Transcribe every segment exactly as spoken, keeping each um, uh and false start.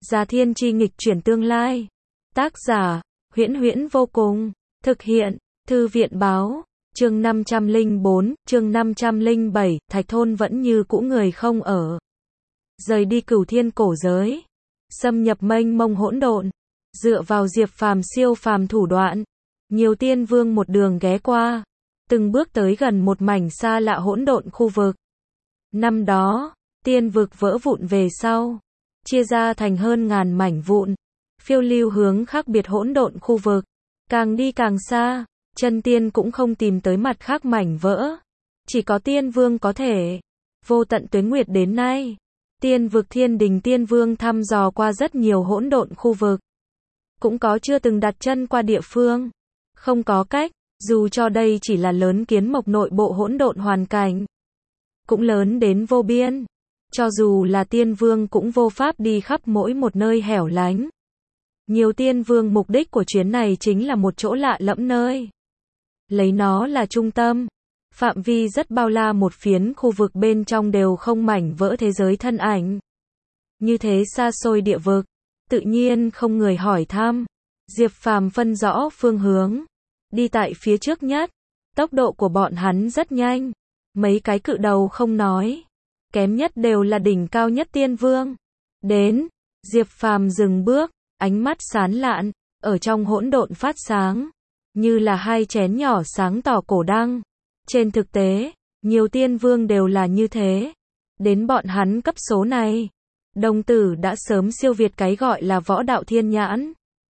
Già Thiên Chi nghịch chuyển tương lai. Tác giả, Huyễn Huyễn vô cùng. Thực hiện, Thư viện báo. Chương năm trăm lẻ bốn, chương năm trăm lẻ bảy, Thạch Thôn vẫn như cũ người không ở. Rời đi Cửu Thiên cổ giới, xâm nhập mênh mông hỗn độn, dựa vào Diệp Phàm siêu phàm thủ đoạn, nhiều tiên vương một đường ghé qua, từng bước tới gần một mảnh xa lạ hỗn độn khu vực. Năm đó, tiên vực vỡ vụn về sau, chia ra thành hơn ngàn mảnh vụn, phiêu lưu hướng khác biệt hỗn độn khu vực, càng đi càng xa, chân tiên cũng không tìm tới mặt khác mảnh vỡ, chỉ có tiên vương có thể. Vô tận tuế nguyệt đến nay, tiên vực Thiên Đình tiên vương thăm dò qua rất nhiều hỗn độn khu vực, cũng có chưa từng đặt chân qua địa phương. Không có cách, dù cho đây chỉ là lớn kiến mộc nội bộ hỗn độn hoàn cảnh, cũng lớn đến vô biên. Cho dù là tiên vương cũng vô pháp đi khắp mỗi một nơi hẻo lánh. Nhiều tiên vương mục đích của chuyến này chính là một chỗ lạ lẫm nơi. Lấy nó là trung tâm, phạm vi rất bao la, một phiến khu vực bên trong đều không mảnh vỡ thế giới thân ảnh. Như thế xa xôi địa vực, tự nhiên không người hỏi thăm. Diệp Phàm phân rõ phương hướng, đi tại phía trước nhất. Tốc độ của bọn hắn rất nhanh, mấy cái cự đầu không nói, kém nhất đều là đỉnh cao nhất tiên vương. Đến, Diệp Phàm dừng bước, ánh mắt sáng lạn, ở trong hỗn độn phát sáng, như là hai chén nhỏ sáng tỏ cổ đăng. Trên thực tế, nhiều tiên vương đều là như thế. Đến bọn hắn cấp số này, đồng tử đã sớm siêu việt cái gọi là võ đạo thiên nhãn.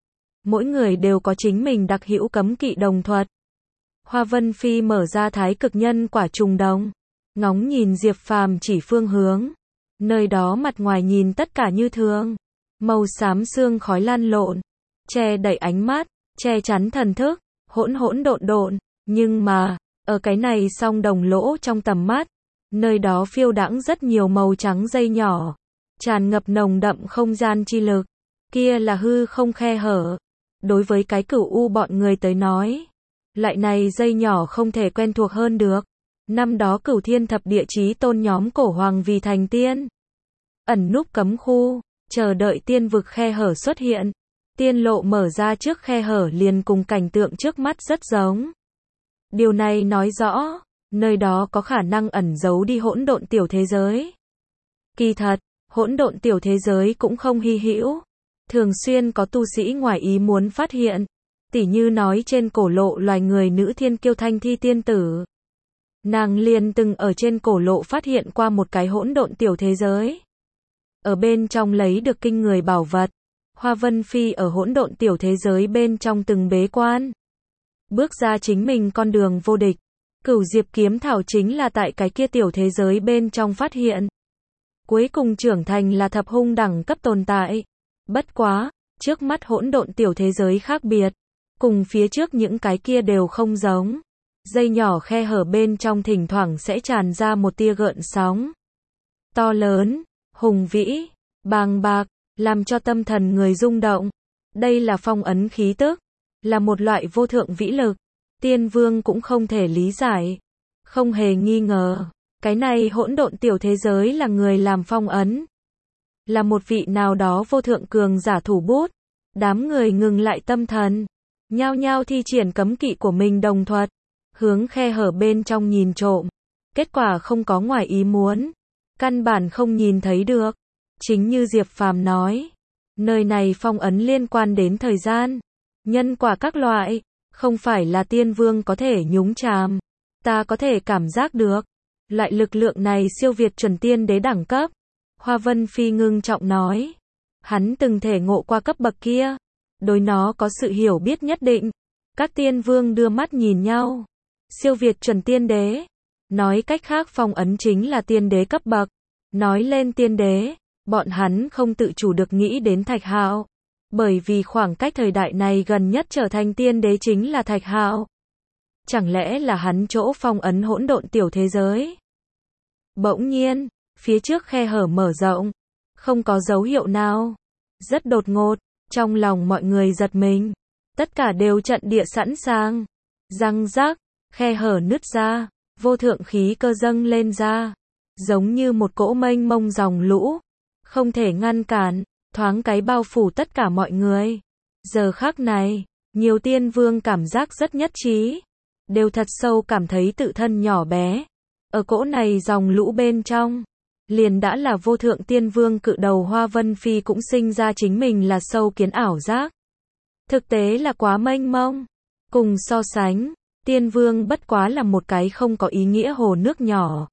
Mỗi người đều có chính mình đặc hữu cấm kỵ đồng thuật. Hoa Vân Phi mở ra thái cực nhân quả trùng đồng, ngóng nhìn Diệp Phàm chỉ phương hướng. Nơi đó mặt ngoài nhìn tất cả như thường, màu xám sương khói lan lộn, che đậy ánh mắt, che chắn thần thức, hỗn hỗn độn độn. Nhưng mà, ở cái này song đồng lỗ trong tầm mắt, nơi đó phiêu đãng rất nhiều màu trắng dây nhỏ, tràn ngập nồng đậm không gian chi lực. Kia là hư không khe hở. Đối với cái Cửu U bọn người tới nói, loại này dây nhỏ không thể quen thuộc hơn được. Năm đó Cửu Thiên thập địa chí tôn nhóm cổ hoàng vì thành tiên, ẩn núp cấm khu, chờ đợi tiên vực khe hở xuất hiện. Tiên lộ mở ra trước khe hở liền cùng cảnh tượng trước mắt rất giống. Điều này nói rõ, nơi đó có khả năng ẩn giấu đi hỗn độn tiểu thế giới. Kỳ thật, hỗn độn tiểu thế giới cũng không hy hữu, thường xuyên có tu sĩ ngoài ý muốn phát hiện. Tỉ như nói trên cổ lộ loài người nữ thiên kiêu Thanh Thi tiên tử, nàng liền từng ở trên cổ lộ phát hiện qua một cái hỗn độn tiểu thế giới, ở bên trong lấy được kinh người bảo vật. Hoa Vân Phi ở hỗn độn tiểu thế giới bên trong từng bế quan, bước ra chính mình con đường vô địch. Cửu Diệp kiếm thảo chính là tại cái kia tiểu thế giới bên trong phát hiện, cuối cùng trưởng thành là thập hung đẳng cấp tồn tại. Bất quá, trước mắt hỗn độn tiểu thế giới khác biệt, cùng phía trước những cái kia đều không giống. Dây nhỏ khe hở bên trong thỉnh thoảng sẽ tràn ra một tia gợn sóng, to lớn, hùng vĩ, bàng bạc, làm cho tâm thần người rung động. Đây là phong ấn khí tức, là một loại vô thượng vĩ lực. Tiên vương cũng không thể lý giải. Không hề nghi ngờ, cái này hỗn độn tiểu thế giới là người làm phong ấn, là một vị nào đó vô thượng cường giả thủ bút. Đám người ngừng lại tâm thần, nhao nhao thi triển cấm kỵ của mình đồng thuật, hướng khe hở bên trong nhìn trộm. Kết quả không có ngoài ý muốn, căn bản không nhìn thấy được. Chính như Diệp Phàm nói, nơi này phong ấn liên quan đến thời gian, nhân quả các loại, không phải là tiên vương có thể nhúng chàm. Ta có thể cảm giác được, loại lực lượng này siêu việt chuẩn tiên đế đẳng cấp. Hoa Vân Phi ngưng trọng nói, hắn từng thể ngộ qua cấp bậc kia, đối nó có sự hiểu biết nhất định. Các tiên vương đưa mắt nhìn nhau. Siêu việt chuẩn tiên đế, nói cách khác phong ấn chính là tiên đế cấp bậc. Nói lên tiên đế, bọn hắn không tự chủ được nghĩ đến Thạch Hạo, bởi vì khoảng cách thời đại này gần nhất trở thành tiên đế chính là Thạch Hạo. Chẳng lẽ là hắn chỗ phong ấn hỗn độn tiểu thế giới? Bỗng nhiên, phía trước khe hở mở rộng, không có dấu hiệu nào, rất đột ngột. Trong lòng mọi người giật mình, tất cả đều trận địa sẵn sàng. Răng rác, khe hở nứt ra, vô thượng khí cơ dâng lên ra, giống như một cỗ mênh mông dòng lũ, không thể ngăn cản. thoáng cái bao phủ tất cả mọi người. Giờ khắc này, nhiều tiên vương cảm giác rất nhất trí, đều thật sâu cảm thấy tự thân nhỏ bé. Ở cỗ này dòng lũ bên trong, liền đã là vô thượng tiên vương cự đầu Hoa Vân Phi cũng sinh ra chính mình là sâu kiến ảo giác. Thực tế là quá mênh mông. Cùng so sánh, tiên vương bất quá là một cái không có ý nghĩa hồ nước nhỏ.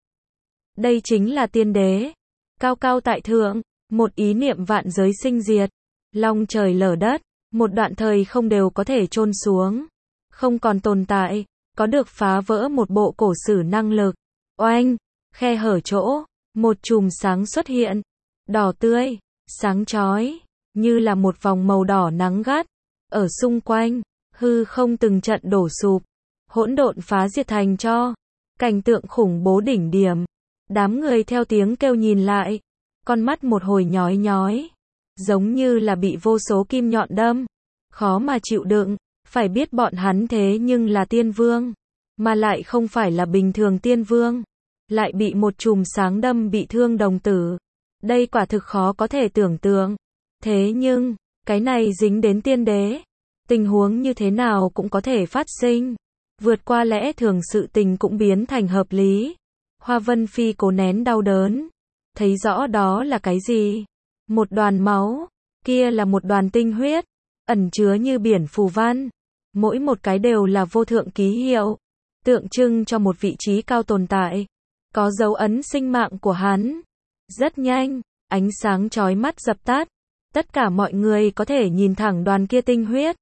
Đây chính là tiên đế. Cao cao tại thượng, một ý niệm vạn giới sinh diệt, long trời lở đất, một đoạn thời không đều có thể chôn xuống, không còn tồn tại, có được phá vỡ một bộ cổ sử năng lực. Oanh, khe hở chỗ, một chùm sáng xuất hiện, đỏ tươi, sáng chói, như là một vòng màu đỏ nắng gắt, ở xung quanh, hư không từng trận đổ sụp, hỗn độn phá diệt thành tro, cảnh tượng khủng bố đỉnh điểm. Đám người theo tiếng kêu nhìn lại, con mắt một hồi nhói nhói, giống như là bị vô số kim nhọn đâm, khó mà chịu đựng. Phải biết bọn hắn thế nhưng là tiên vương, mà lại không phải là bình thường tiên vương, lại bị một chùm sáng đâm bị thương đồng tử. Đây quả thực khó có thể tưởng tượng. Thế nhưng, cái này dính đến tiên đế, tình huống như thế nào cũng có thể phát sinh, vượt qua lẽ thường sự tình cũng biến thành hợp lý. Hoa Vân Phi cố nén đau đớn, thấy rõ đó là cái gì? Một đoàn máu, kia là một đoàn tinh huyết, ẩn chứa như biển phù văn, mỗi một cái đều là vô thượng ký hiệu, tượng trưng cho một vị trí cao tồn tại, có dấu ấn sinh mạng của hắn. Rất nhanh, ánh sáng chói mắt dập tắt, tất cả mọi người có thể nhìn thẳng đoàn kia tinh huyết.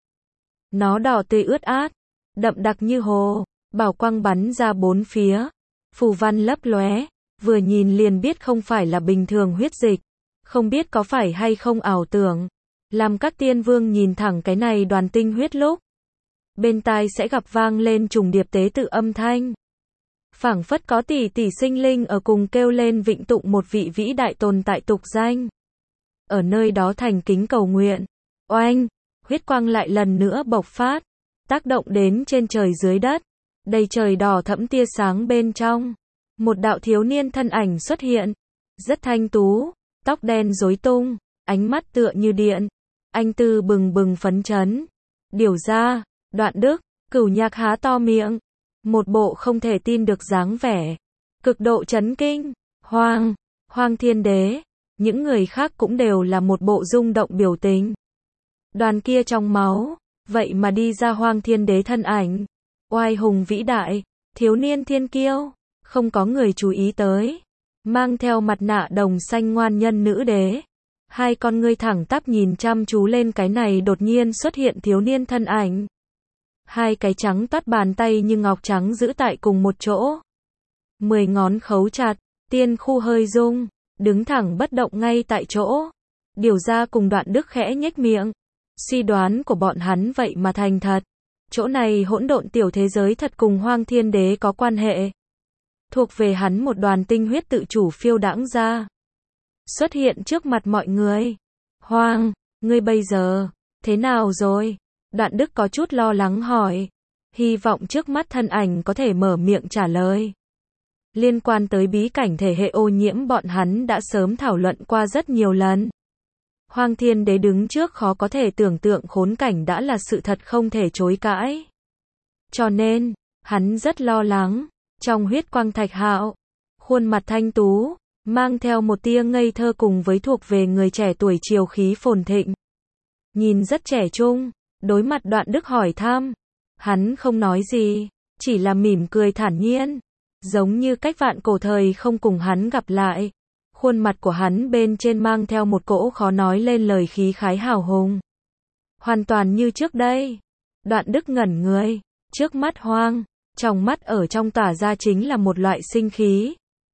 Nó đỏ tươi ướt át, đậm đặc như hồ, bảo quang bắn ra bốn phía, phù văn lấp lóe, vừa nhìn liền biết không phải là bình thường huyết dịch, không biết có phải hay không ảo tưởng. Làm các tiên vương nhìn thẳng cái này đoàn tinh huyết lúc, bên tai sẽ gặp vang lên trùng điệp tế tự âm thanh. Phảng phất có tỷ tỷ sinh linh ở cùng kêu lên vịnh tụng một vị vĩ đại tồn tại tục danh. Ở nơi đó thành kính cầu nguyện. Oanh, huyết quang lại lần nữa bộc phát, tác động đến trên trời dưới đất, đầy trời đỏ thẫm tia sáng bên trong. Một đạo thiếu niên thân ảnh xuất hiện, rất thanh tú, tóc đen rối tung, ánh mắt tựa như điện, anh tư bừng bừng phấn chấn. Điều ra, Đoạn Đức, Cửu Nhạc há to miệng, một bộ không thể tin được dáng vẻ, cực độ chấn kinh. Hoang, Hoang Thiên Đế, những người khác cũng đều là một bộ rung động biểu tình. Đoàn kia trong máu, vậy mà đi ra Hoang Thiên Đế thân ảnh, oai hùng vĩ đại, thiếu niên thiên kiêu, không có người chú ý tới, mang theo mặt nạ đồng xanh ngoan nhân nữ đế. Hai con ngươi thẳng tắp nhìn chăm chú lên cái này đột nhiên xuất hiện thiếu niên thân ảnh. Hai cái trắng toát bàn tay như ngọc trắng giữ tại cùng một chỗ. Mười ngón khấu chặt, tiên khu hơi rung, đứng thẳng bất động ngay tại chỗ. Điều ra cùng Đoạn Đức khẽ nhếch miệng. Suy đoán của bọn hắn vậy mà thành thật. Chỗ này hỗn độn tiểu thế giới thật cùng Hoang Thiên Đế có quan hệ. Thuộc về hắn một đoàn tinh huyết tự chủ phiêu đãng ra, xuất hiện trước mặt mọi người. Hoang, ngươi bây giờ, thế nào rồi? Đoạn Đức có chút lo lắng hỏi. Hy vọng trước mắt thân ảnh có thể mở miệng trả lời. Liên quan tới bí cảnh thể hệ ô nhiễm bọn hắn đã sớm thảo luận qua rất nhiều lần. Hoang Thiên Đế đứng trước khó có thể tưởng tượng khốn cảnh đã là sự thật không thể chối cãi. Cho nên, hắn rất lo lắng. Trong huyết quang thạch hạo, khuôn mặt thanh tú, mang theo một tia ngây thơ cùng với thuộc về người trẻ tuổi triều khí phồn thịnh. Nhìn rất trẻ trung, đối mặt Đoạn Đức hỏi thăm, hắn không nói gì, chỉ là mỉm cười thản nhiên, giống như cách vạn cổ thời không cùng hắn gặp lại. Khuôn mặt của hắn bên trên mang theo một cỗ khó nói lên lời khí khái hào hùng. Hoàn toàn như trước đây. Đoạn Đức ngẩn người, trước mắt Hoang, trong mắt ở trong tỏa ra chính là một loại sinh khí.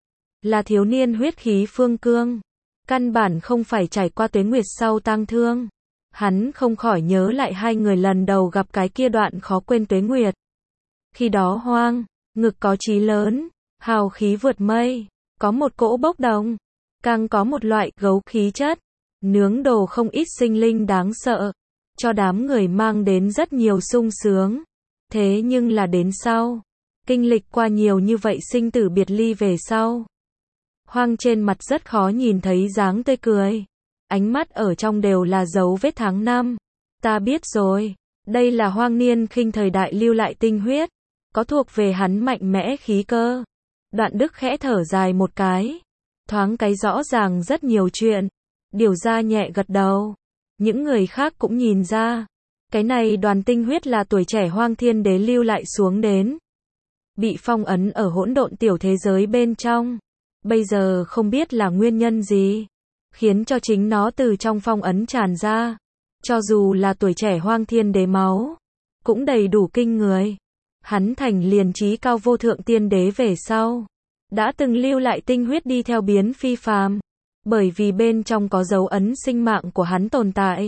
Là thiếu niên huyết khí phương cương. Căn bản không phải trải qua tuế nguyệt sau tang thương. Hắn không khỏi nhớ lại hai người lần đầu gặp cái kia đoạn khó quên tuế nguyệt. Khi đó Hoang, ngực có chí lớn, hào khí vượt mây, có một cỗ bốc đồng, càng có một loại gấu khí chất, nướng đồ không ít sinh linh đáng sợ, cho đám người mang đến rất nhiều sung sướng. Thế nhưng là đến sau, kinh lịch qua nhiều như vậy sinh tử biệt ly về sau, Hoang trên mặt rất khó nhìn thấy dáng tươi cười. ánh mắt ở trong đều là dấu vết tháng năm. Ta biết rồi, đây là Hoang Niên Khinh thời đại lưu lại tinh huyết, có thuộc về hắn mạnh mẽ khí cơ. Đoạn Đức khẽ thở dài một cái, thoáng cái rõ ràng rất nhiều chuyện. Điều Gia nhẹ gật đầu, những người khác cũng nhìn ra, cái này đoàn tinh huyết là tuổi trẻ Hoang Thiên Đế lưu lại xuống đến, bị phong ấn ở hỗn độn tiểu thế giới bên trong. Bây giờ không biết là nguyên nhân gì, khiến cho chính nó từ trong phong ấn tràn ra. Cho dù là tuổi trẻ Hoang Thiên Đế máu, cũng đầy đủ kinh người. Hắn thành liền trí cao vô thượng tiên đế về sau, đã từng lưu lại tinh huyết đi theo biến phi phàm, bởi vì bên trong có dấu ấn sinh mạng của hắn tồn tại.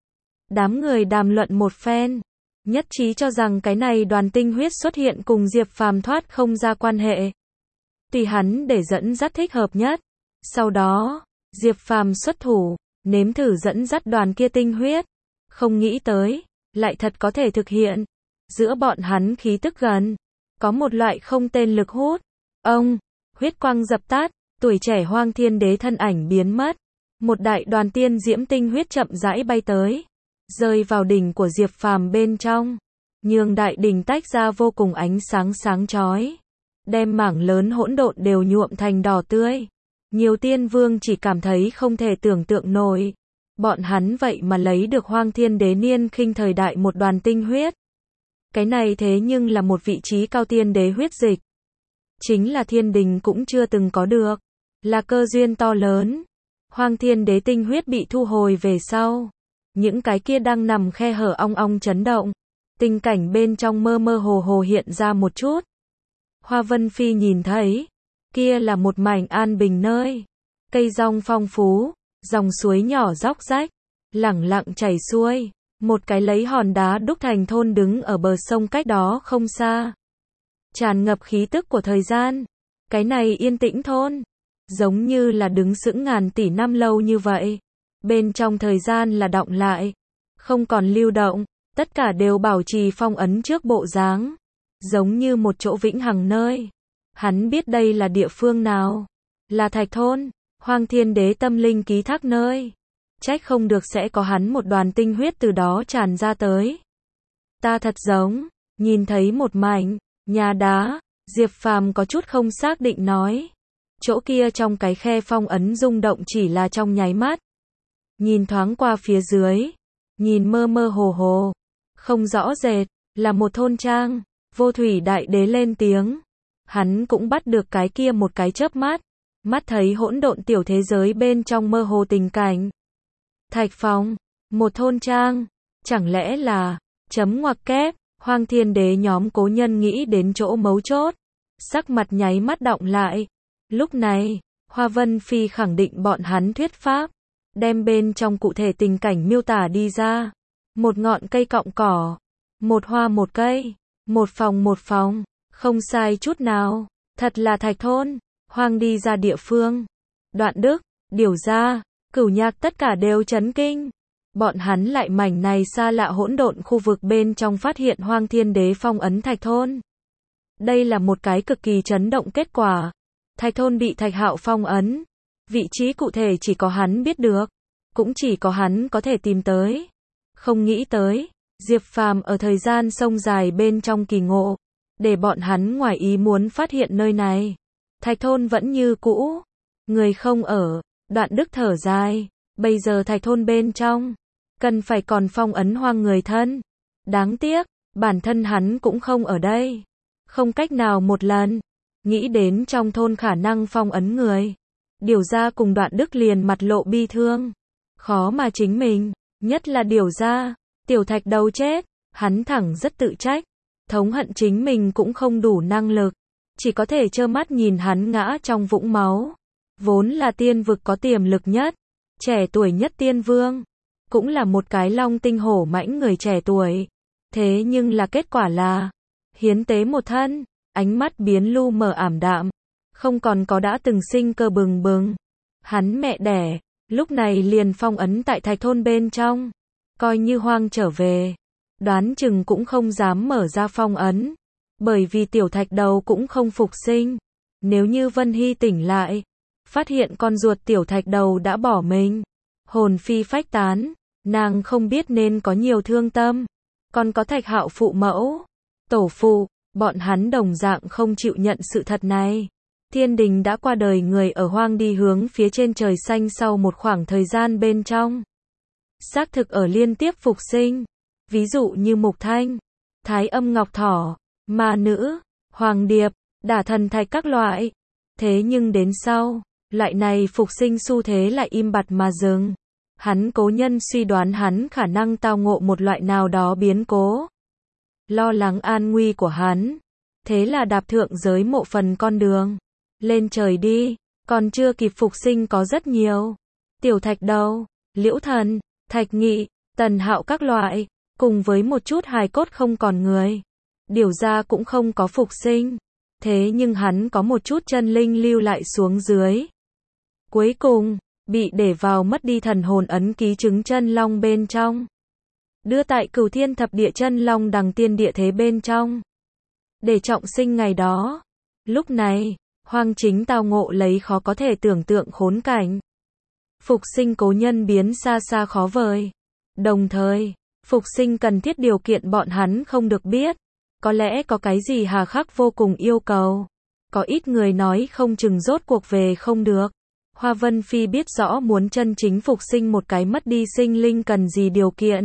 Đám người đàm luận một phen, nhất trí cho rằng cái này đoàn tinh huyết xuất hiện cùng Diệp Phàm thoát không ra quan hệ. Tùy hắn để dẫn dắt thích hợp nhất. Sau đó, Diệp Phàm xuất thủ, nếm thử dẫn dắt đoàn kia tinh huyết. Không nghĩ tới, lại thật có thể thực hiện. Giữa bọn hắn khí tức gần, có một loại không tên lực hút. Ông, huyết quang dập tắt, tuổi trẻ Hoang Thiên Đế thân ảnh biến mất. Một đại đoàn tiên diễm tinh huyết chậm rãi bay tới, rơi vào đỉnh của Diệp Phàm bên trong, nhường đại đỉnh tách ra vô cùng ánh sáng sáng chói, đem mảng lớn hỗn độn đều nhuộm thành đỏ tươi. Nhiều tiên vương chỉ cảm thấy không thể tưởng tượng nổi, bọn hắn vậy mà lấy được Hoang Thiên Đế Niên Khinh thời đại một đoàn tinh huyết. Cái này thế nhưng là một vị trí cao tiên đế huyết dịch, chính là thiên đình cũng chưa từng có được, là cơ duyên to lớn. Hoang Thiên Đế tinh huyết bị thu hồi về sau, những cái kia đang nằm khe hở ong ong chấn động, tình cảnh bên trong mơ mơ hồ hồ hiện ra một chút. Hoa Vân Phi nhìn thấy, kia là một mảnh an bình nơi, cây rong phong phú, dòng suối nhỏ róc rách, lẳng lặng chảy xuôi, một cái lấy hòn đá đúc thành thôn đứng ở bờ sông cách đó không xa. Tràn ngập khí tức của thời gian, cái này yên tĩnh thôn, giống như là đứng sững ngàn tỷ năm lâu như vậy. Bên trong thời gian là đọng lại, không còn lưu động, tất cả đều bảo trì phong ấn trước bộ dáng, giống như một chỗ vĩnh hằng nơi. Hắn biết đây là địa phương nào, là Thạch thôn, Hoang Thiên Đế tâm linh ký thác nơi. Trách không được sẽ có hắn một đoàn tinh huyết từ đó tràn ra tới. Ta thật giống nhìn thấy một mảnh nhà đá. Diệp Phàm có chút không xác định nói, chỗ kia trong cái khe phong ấn rung động chỉ là trong nháy mắt. Nhìn thoáng qua phía dưới, nhìn mơ mơ hồ hồ, không rõ rệt, là một thôn trang. Vô Thủy Đại Đế lên tiếng, hắn cũng bắt được cái kia một cái chớp mắt, mắt thấy hỗn độn tiểu thế giới bên trong mơ hồ tình cảnh. Thạch Phong, một thôn trang, chẳng lẽ là, chấm ngoặc kép, Hoang Thiên Đế nhóm cố nhân nghĩ đến chỗ mấu chốt, sắc mặt nháy mắt đọng lại. Lúc này, Hoa Vân Phi khẳng định bọn hắn thuyết pháp, đem bên trong cụ thể tình cảnh miêu tả đi ra. Một ngọn cây cọng cỏ, một hoa một cây, một phòng một phòng, không sai chút nào, thật là Thạch thôn. Hoang đi ra địa phương, Đoạn Đức, Điều Gia, Cửu Nhạc tất cả đều chấn kinh. Bọn hắn lại mảnh này xa lạ hỗn độn khu vực bên trong phát hiện Hoang Thiên Đế phong ấn Thạch thôn. Đây là một cái cực kỳ chấn động kết quả. Thạch thôn bị Thạch Hạo phong ấn, vị trí cụ thể chỉ có hắn biết được, cũng chỉ có hắn có thể tìm tới. Không nghĩ tới, Diệp Phàm ở thời gian sông dài bên trong kỳ ngộ, để bọn hắn ngoài ý muốn phát hiện nơi này. Thạch thôn vẫn như cũ, người không ở. Đoạn Đức thở dài, bây giờ Thạch thôn bên trong, cần phải còn phong ấn Hoang người thân. Đáng tiếc, bản thân hắn cũng không ở đây, không cách nào một lần. Nghĩ đến trong thôn khả năng phong ấn người, Điều Gia cùng Đoạn Đức liền mặt lộ bi thương. Khó mà chính mình, nhất là Điều Gia, Tiểu Thạch đầu chết, hắn thẳng rất tự trách, thống hận chính mình cũng không đủ năng lực, chỉ có thể trơ mắt nhìn hắn ngã trong vũng máu. Vốn là tiên vực có tiềm lực nhất, trẻ tuổi nhất tiên vương, cũng là một cái long tinh hổ mãnh người trẻ tuổi. Thế nhưng là kết quả là, hiến tế một thân, ánh mắt biến lu mờ ảm đạm, không còn có đã từng sinh cơ bừng bừng. Hắn mẹ đẻ, lúc này liền phong ấn tại Thạch thôn bên trong, coi như Hoang trở về, đoán chừng cũng không dám mở ra phong ấn, bởi vì Tiểu Thạch đầu cũng không phục sinh. Nếu như Vân Hy tỉnh lại, phát hiện con ruột Tiểu Thạch đầu đã bỏ mình, hồn phi phách tán, nàng không biết nên có nhiều thương tâm. Còn có Thạch Hạo phụ mẫu, tổ phụ, bọn hắn đồng dạng không chịu nhận sự thật này. Thiên đình đã qua đời người ở hoang đi hướng phía trên trời xanh sau một khoảng thời gian bên trong. Xác thực ở liên tiếp phục sinh. Ví dụ như Mục Thanh, Thái Âm Ngọc Thỏ, Ma Nữ, Hoàng Điệp, Đả Thần Thạch các loại. Thế nhưng đến sau, loại này phục sinh xu thế lại im bặt mà dừng. Hắn cố nhân suy đoán hắn khả năng tao ngộ một loại nào đó biến cố. Lo lắng an nguy của hắn. Thế là đạp thượng giới mộ phần con đường. Lên trời đi, còn chưa kịp phục sinh có rất nhiều. Tiểu Thạch Đầu, Liễu Thần, Thạch Nghị, Tần Hạo các loại, cùng với một chút hài cốt không còn người. Điều ra cũng không có phục sinh. Thế nhưng hắn có một chút chân linh lưu lại xuống dưới. Cuối cùng, bị để vào mất đi thần hồn ấn ký trứng chân long bên trong. Đưa tại Cửu Thiên Thập Địa chân long đằng tiên địa thế bên trong. Để trọng sinh ngày đó. Lúc này, Hoang chính tao ngộ lấy khó có thể tưởng tượng khốn cảnh. Phục sinh cố nhân biến xa xa khó vời. Đồng thời, phục sinh cần thiết điều kiện bọn hắn không được biết. Có lẽ có cái gì hà khắc vô cùng yêu cầu. Có ít người nói không chừng rốt cuộc về không được. Hoa Vân Phi biết rõ muốn chân chính phục sinh một cái mất đi sinh linh cần gì điều kiện.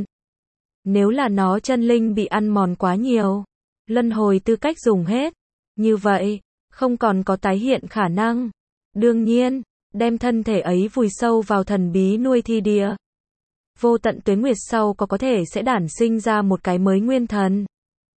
Nếu là nó chân linh bị ăn mòn quá nhiều, luân hồi tư cách dùng hết, như vậy, không còn có tái hiện khả năng. Đương nhiên, đem thân thể ấy vùi sâu vào thần bí nuôi thi địa. Vô tận tuế nguyệt sau có có thể sẽ đản sinh ra một cái mới nguyên thần.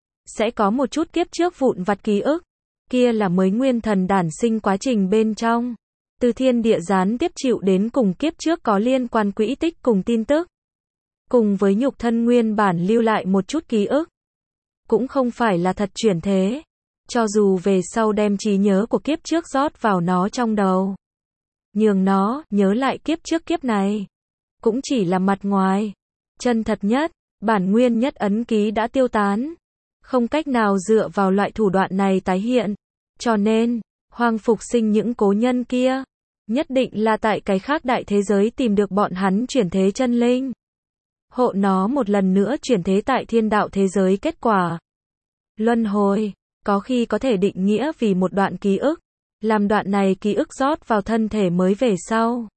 Sẽ có một chút kiếp trước vụn vặt ký ức, kia là mới nguyên thần đản sinh quá trình bên trong. Từ thiên địa gián tiếp chịu đến cùng kiếp trước có liên quan quỹ tích cùng tin tức. Cùng với nhục thân nguyên bản lưu lại một chút ký ức. Cũng không phải là thật chuyển thế. Cho dù về sau đem trí nhớ của kiếp trước rót vào nó trong đầu. Nhường nó nhớ lại kiếp trước kiếp này. Cũng chỉ là mặt ngoài. Chân thật nhất, bản nguyên nhất ấn ký đã tiêu tán. Không cách nào dựa vào loại thủ đoạn này tái hiện. Cho nên, Hoang phục sinh những cố nhân kia. Nhất định là tại cái khác đại thế giới tìm được bọn hắn chuyển thế chân linh. Hộ nó một lần nữa chuyển thế tại thiên đạo thế giới kết quả. Luân hồi, có khi có thể định nghĩa vì một đoạn ký ức. Làm đoạn này ký ức rót vào thân thể mới về sau.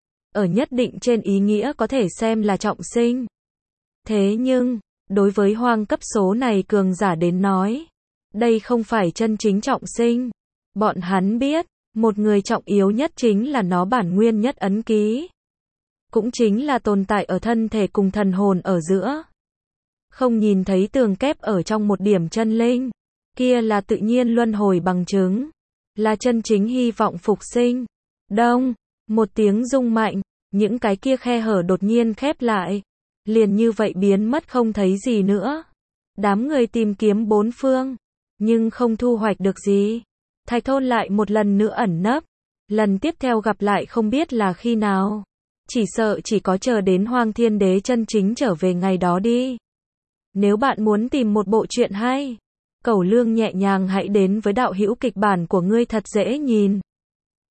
Ở nhất định trên ý nghĩa có thể xem là trọng sinh. Thế nhưng, đối với Hoang cấp số này cường giả đến nói, đây không phải chân chính trọng sinh. Bọn hắn biết, một người trọng yếu nhất chính là nó bản nguyên nhất ấn ký. Cũng chính là tồn tại ở thân thể cùng thần hồn ở giữa. Không nhìn thấy tường kép ở trong một điểm chân linh. Kia là tự nhiên luân hồi bằng chứng. Là chân chính hy vọng phục sinh. Đông, một tiếng rung mạnh, những cái kia khe hở đột nhiên khép lại. Liền như vậy biến mất không thấy gì nữa. Đám người tìm kiếm bốn phương, nhưng không thu hoạch được gì. Thạch Thôn lại một lần nữa ẩn nấp. Lần tiếp theo gặp lại không biết là khi nào. Chỉ sợ chỉ có chờ đến Hoang Thiên Đế chân chính trở về ngày đó đi. Nếu bạn muốn tìm một bộ truyện hay, Cẩu Lương nhẹ nhàng hãy đến với đạo hữu kịch bản của ngươi thật dễ nhìn.